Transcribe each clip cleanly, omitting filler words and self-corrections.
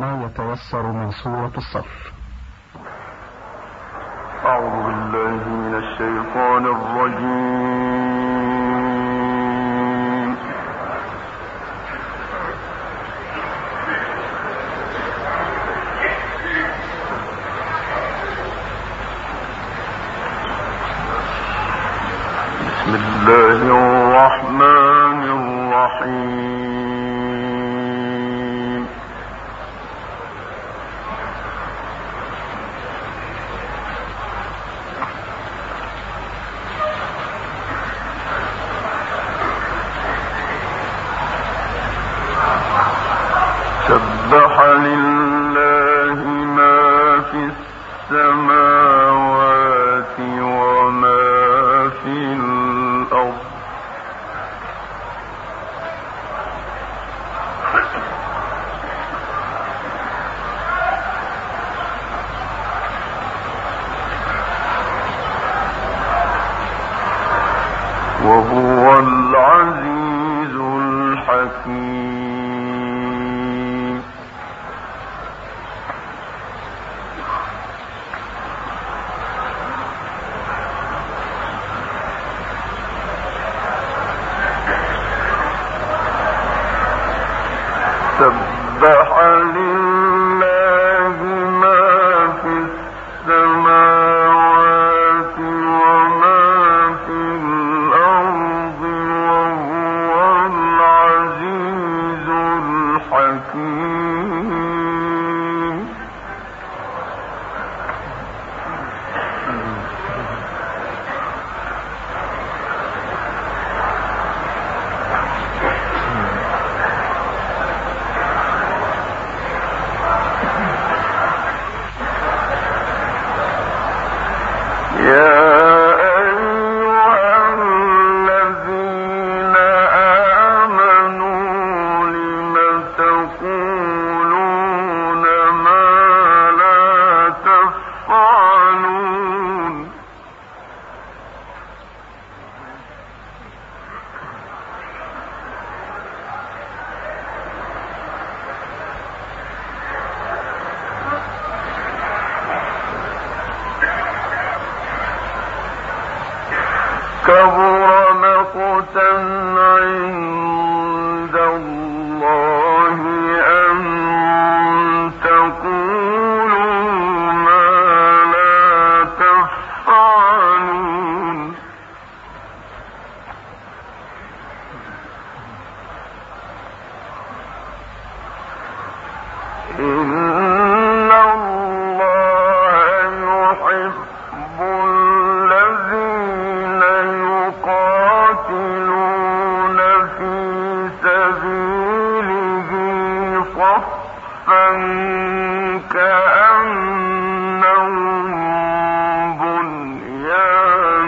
ما يتيسر من سورة الصف. أعوذ بالله من الشيطان الرجيم. بسم الله الرحمن الرحيم. سبح لله ما في السماوات وما في الأرض وهو العزيز الحكيم. سبح لله ما في السماوات وما في الأرض وهو العزيز الحكيم. كبر مقتا عند الله أن تقولوا ما لا تفعلون. إن الله يحب الذين يقاتلون في سبيله صفا كأنهم بنيان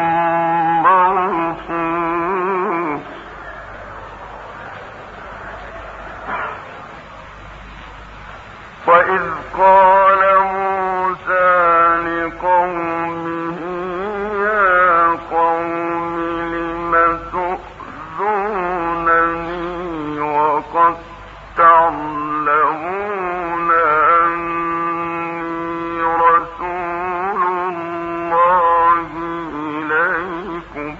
مرصوص. وإذ قال موسى لقومه يا قوم لم تؤذونني وقد تعلمون أني رسول الله إليكم.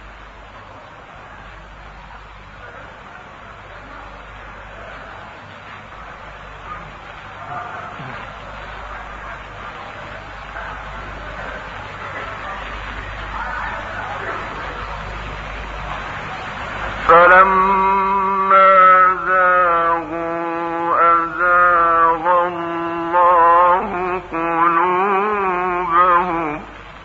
فلما زاغوا أزاغ الله قلوبهم.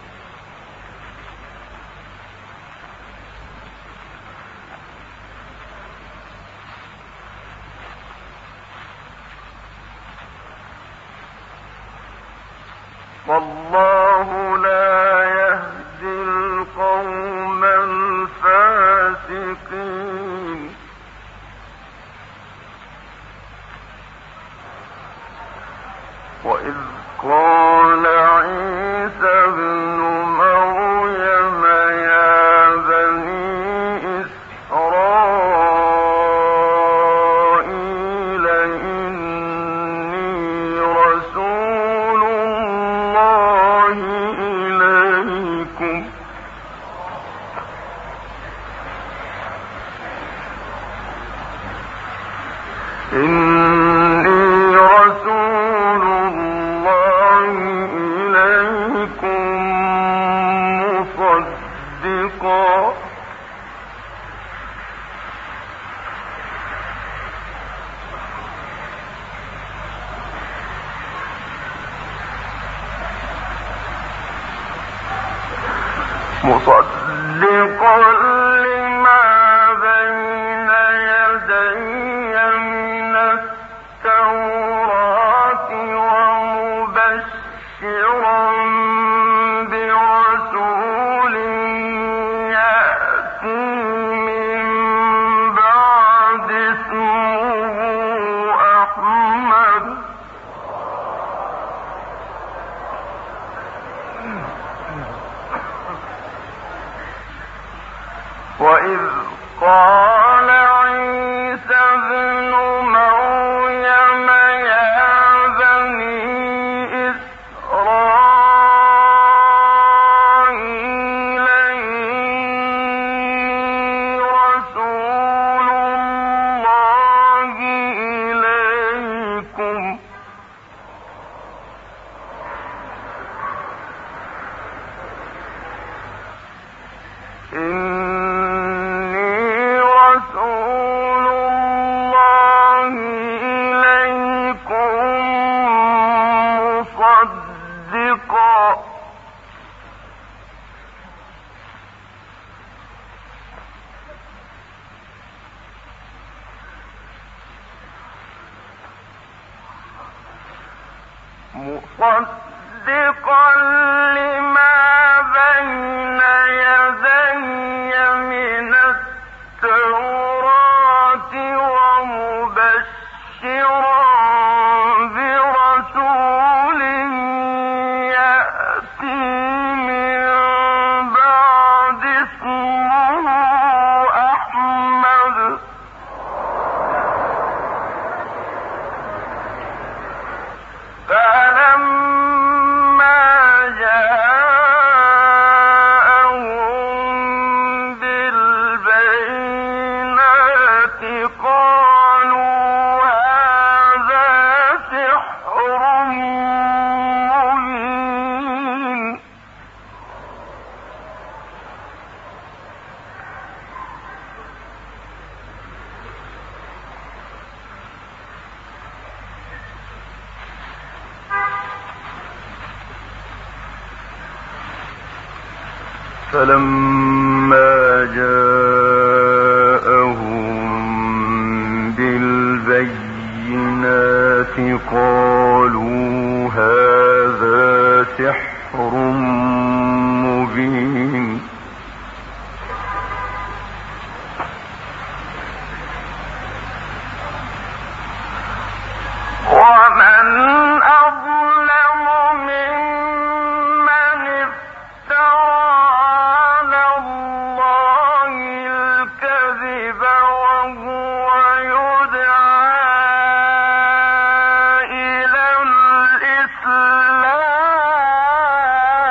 والله لا يهدي القوم الفاسقين. وإذ قال عيسى ابن مريم يا بني إسرائيل إني مصدقا لما بين يدي من التوراة ومبشرا برسول يأتي من بعد اسمه أحمد وإذ قال عيسى ابن مريم يا بني إسرائيل إني رسول الله إليكم مصدقا لما بين يدي من التوراة ومبشرا برسول يأتي من بعد اسمه أحمد فلما جاءهم بالبينات قالوا هذا سحر مبين فلما جاءهم بالبينات قالوا هذا سحر مبين ومن أظلم ممن افترى على الله الكذب وهو يدعى إلى الإسلام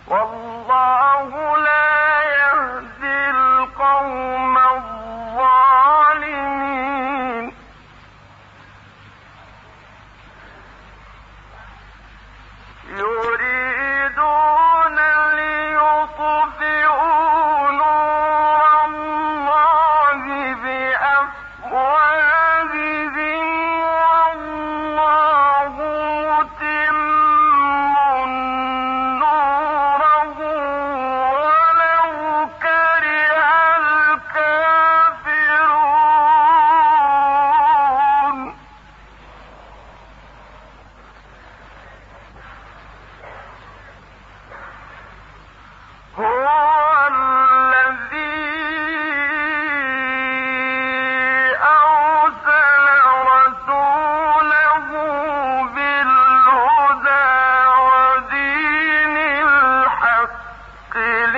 والله لا يهدي القوم الظالمين يريدون ليطفئوا نور الله بأفواههم والله متم نوره ولو كره الكافرون هو الذي أرسل رسوله بالهدى ودين الحق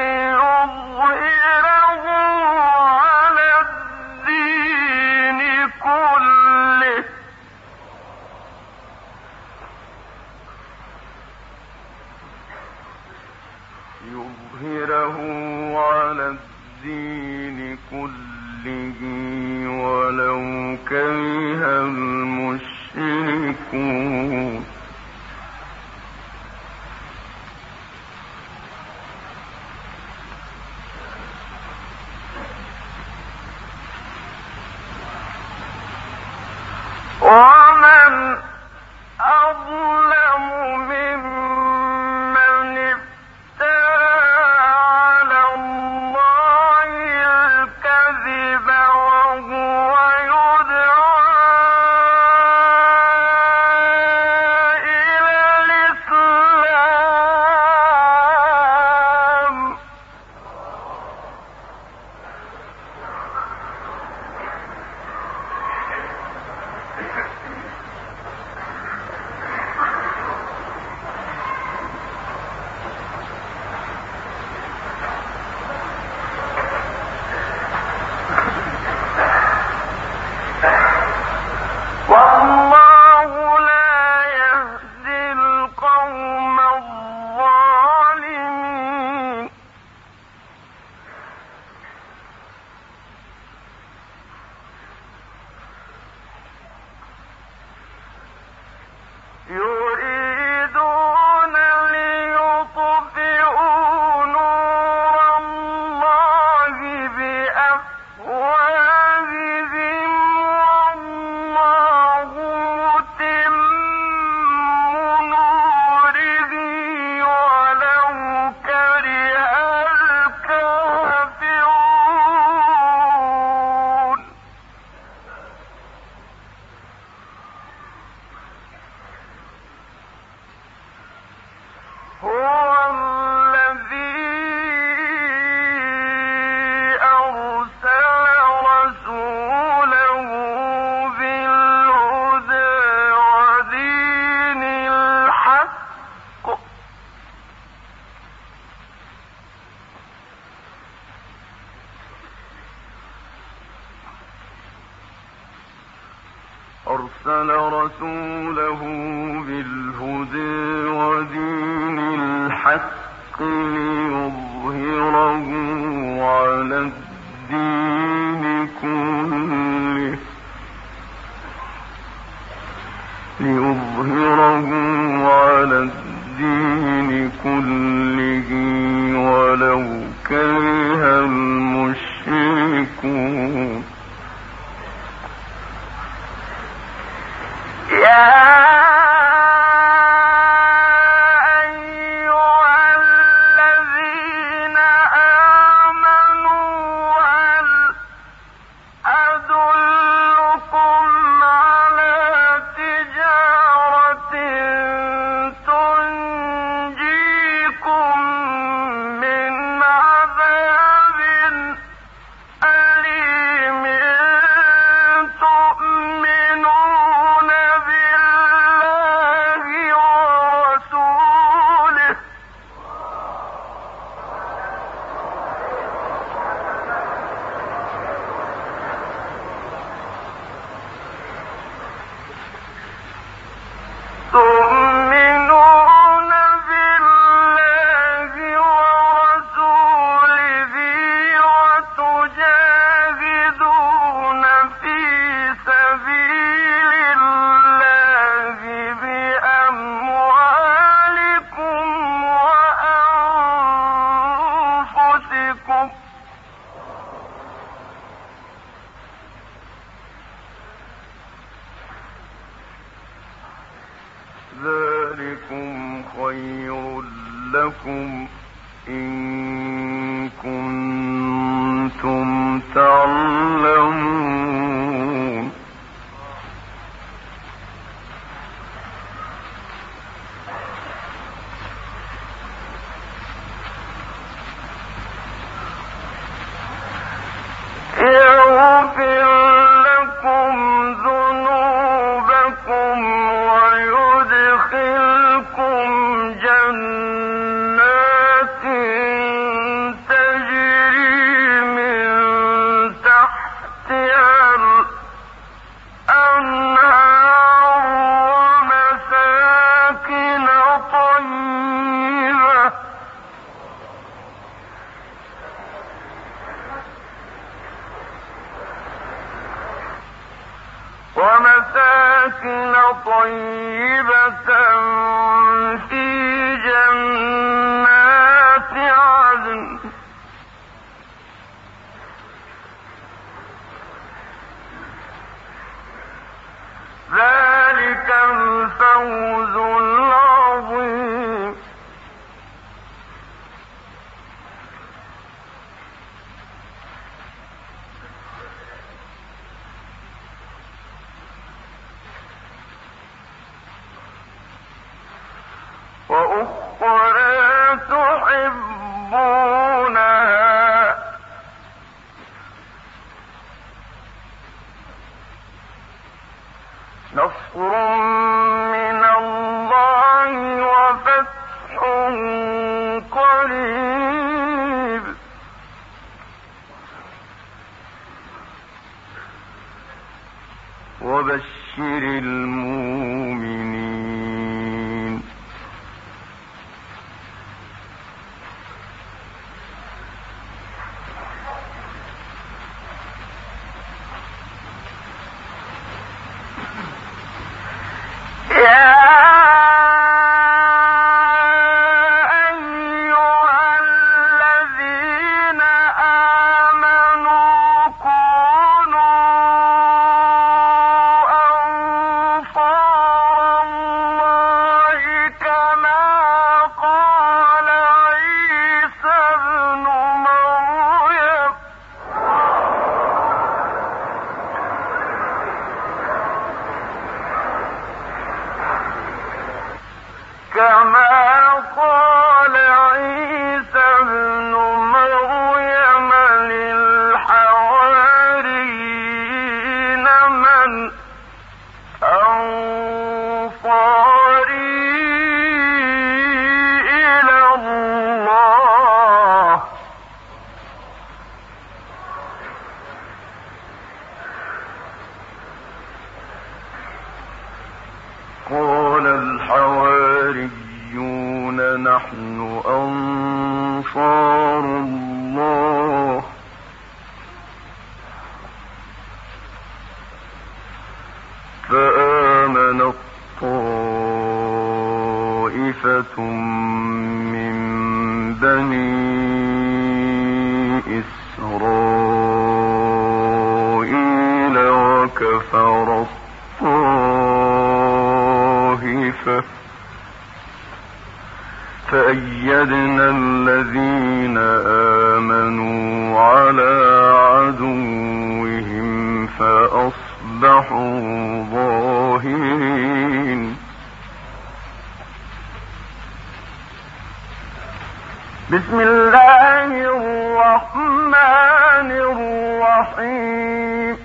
ليظهره على الدين كله ولو كره المشركون ومن أظلم ممن افترى على الله الكذب وهو يدعى إلى الإسلام والله لا يهدي القوم الظالمين يريدون ليطفئوا نور الله بأفواههم والله متم نوره ولو كره الكافرون هو الذي أرسل رسوله بالهدى ودين الحق ليظهره على الدين كله ولو كره المشركون يا أدلكم على تجارة ذلكم خير لكم إن كنتم تعلمون. يغفر لكم ذنوبكم ويدخلكم جنات تجري من تحتها الأنهار ومساكن طيبة في جنات عدن ذلك الفوز العظيم. وأخرى تحبونها نصر من الله وفتح قريب وبشر المؤمنين. كما قال عيسى ابن مريم للحواريين من أنصاري إلى الله قال الحواريون نحن أنصار الله فآمنت طائفة من بني إسرائيل وكفرت طائفة فأيدنا الذين آمنوا على عدوهم فأصبحوا ظاهرين. بسم الله الرحمن الرحيم.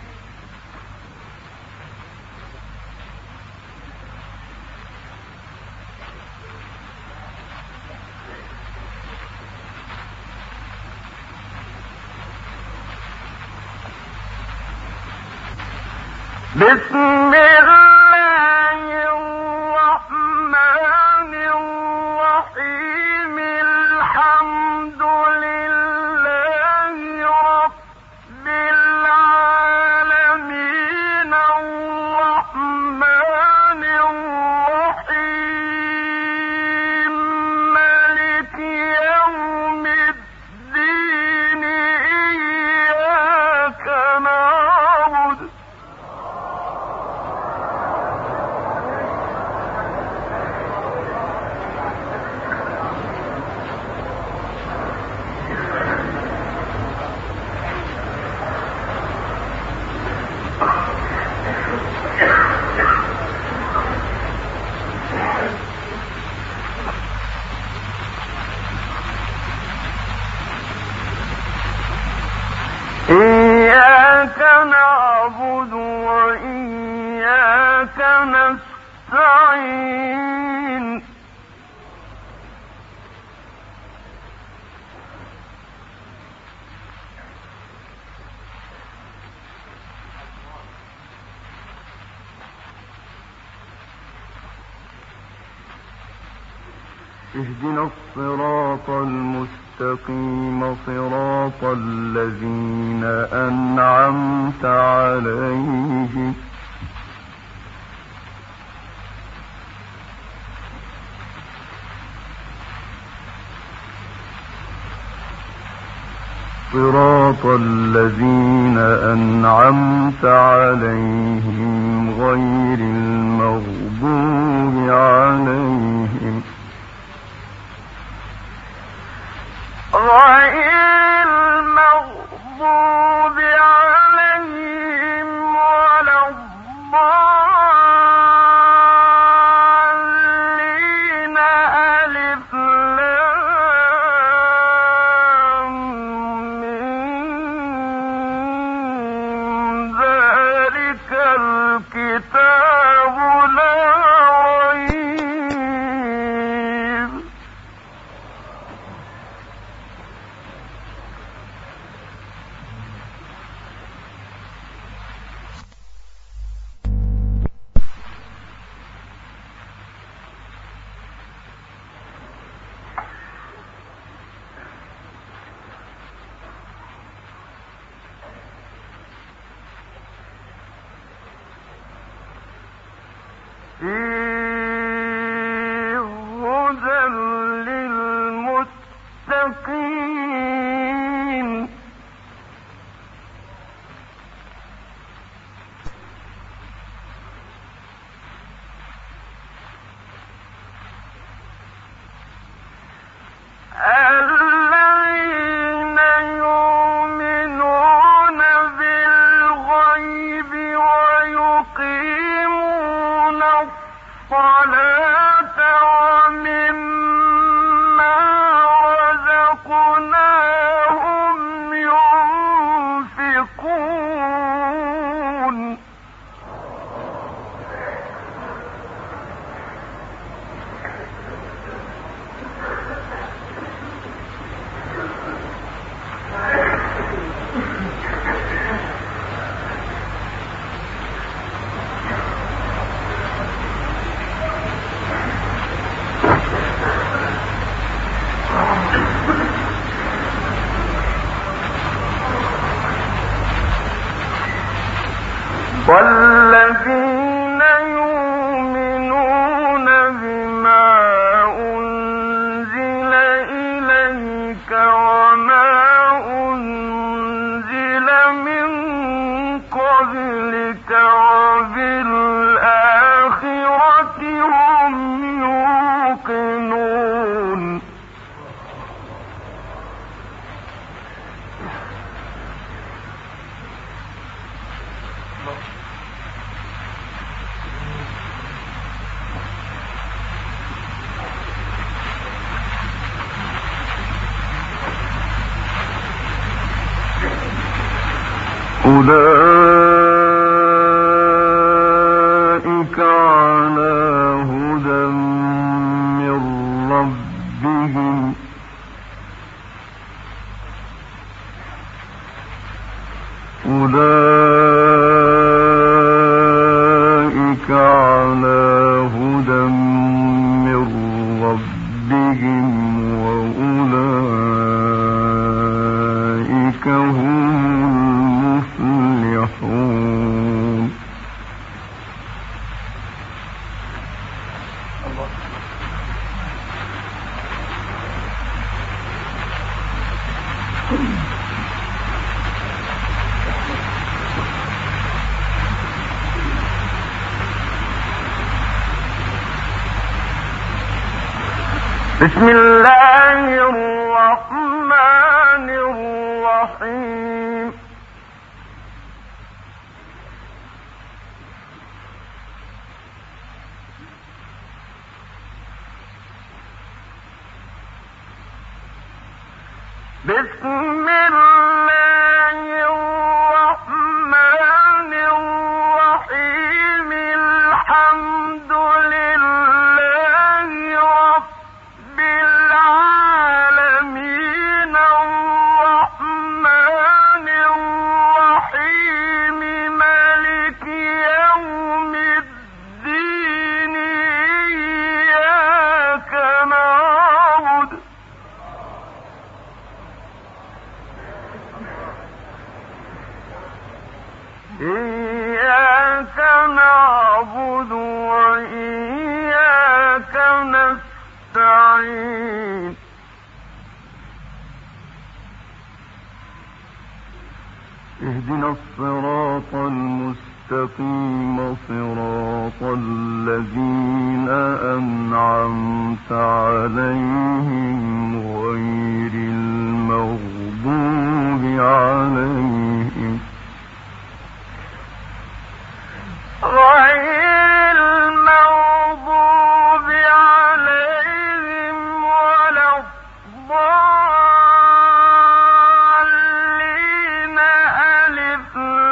بسم الله الرحمن الرحيم. الحمد لله رب العالمين الرحمن الرحيم مالك يوم الدين إياك نعبد نستعين اهدنا الصراط المستقيم صراط الذين أنعمت عليهم صراط الذين أنعمت عليهم غير المغضوب عليهم ولا الضالين ألف لام ميم ذلك الكتاب لا ريب هدى للمتقين الذين يؤمنون بالغيب ويقيمون الصلاة ومما رزقناهم ينفقون والذين يؤمنون بما أنزل إليك وما أنزل من قبلك وبالآخرة هم يوقنون أولئك على هدى من ربهم أولئك على هدى من ربهم وأولئك هم المفلحون بسم الله الرحمن الرحيم بسم الله الرحمن الرحيم الحمد أجمعين. اهدنا الصراط المستقيم صراط الذين أنعمت عليهم غير المغضوب عليهم ولا الضالين. ألف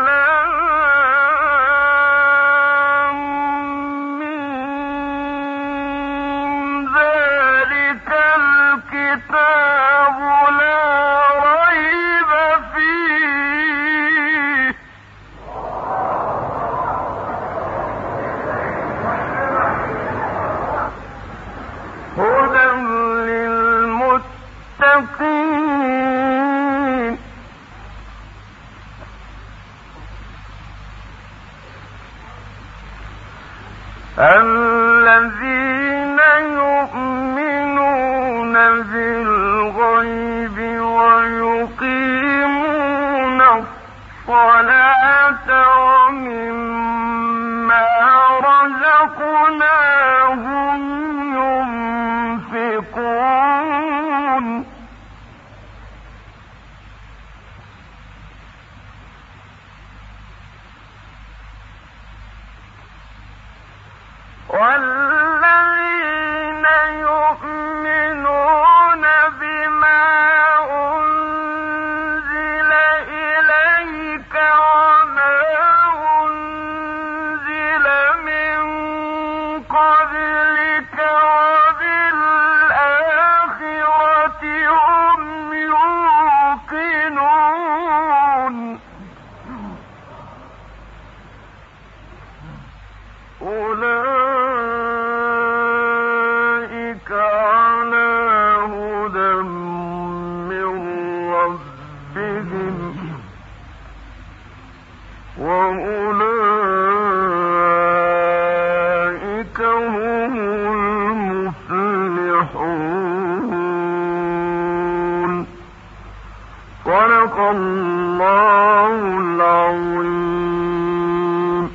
لام ميم. ذلك الكتاب لا ريب فيه هدى للمتقين. الذين يؤمنون بالغيب ويقيمون الصلاة ومما رزقناهم ينفقون. والذين يؤمنون بما أنزل إليك وما أنزل من قبلك وبالآخرة هم يوقنون. أولئك على هدى من ربهم وأولئك هم المفلحون. صدق الله العظيم.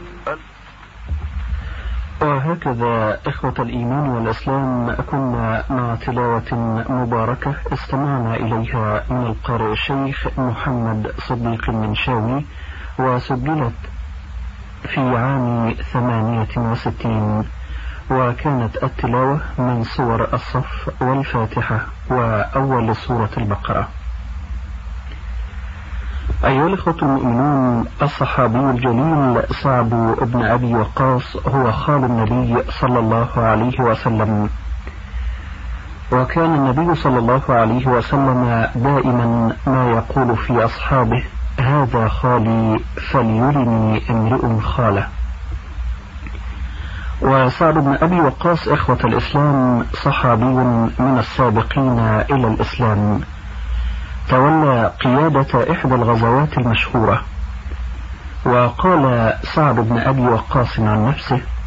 وهكذا إخوة الإيمان والإسلام كنا مع تلاوة مباركة استمعنا إليها من القارئ الشيخ محمد صديق المنشاوي، وسجلت في عام 68، وكانت التلاوة من سور الصف والفاتحة وأول سورة البقرة. أيها الأخوة المؤمنون، الصحابي الجليل سعد بن أبي وقاص هو خال النبي صلى الله عليه وسلم، وكان النبي صلى الله عليه وسلم دائما ما يقول في أصحابه: هذا خالي فليرني امرئ خاله. وسعد بن أبي وقاص إخوة الإسلام صحابي من السابقين إلى الإسلام، تولى قيادة إحدى الغزوات المشهورة. وقال سعد بن أبي وقاص عن نفسه: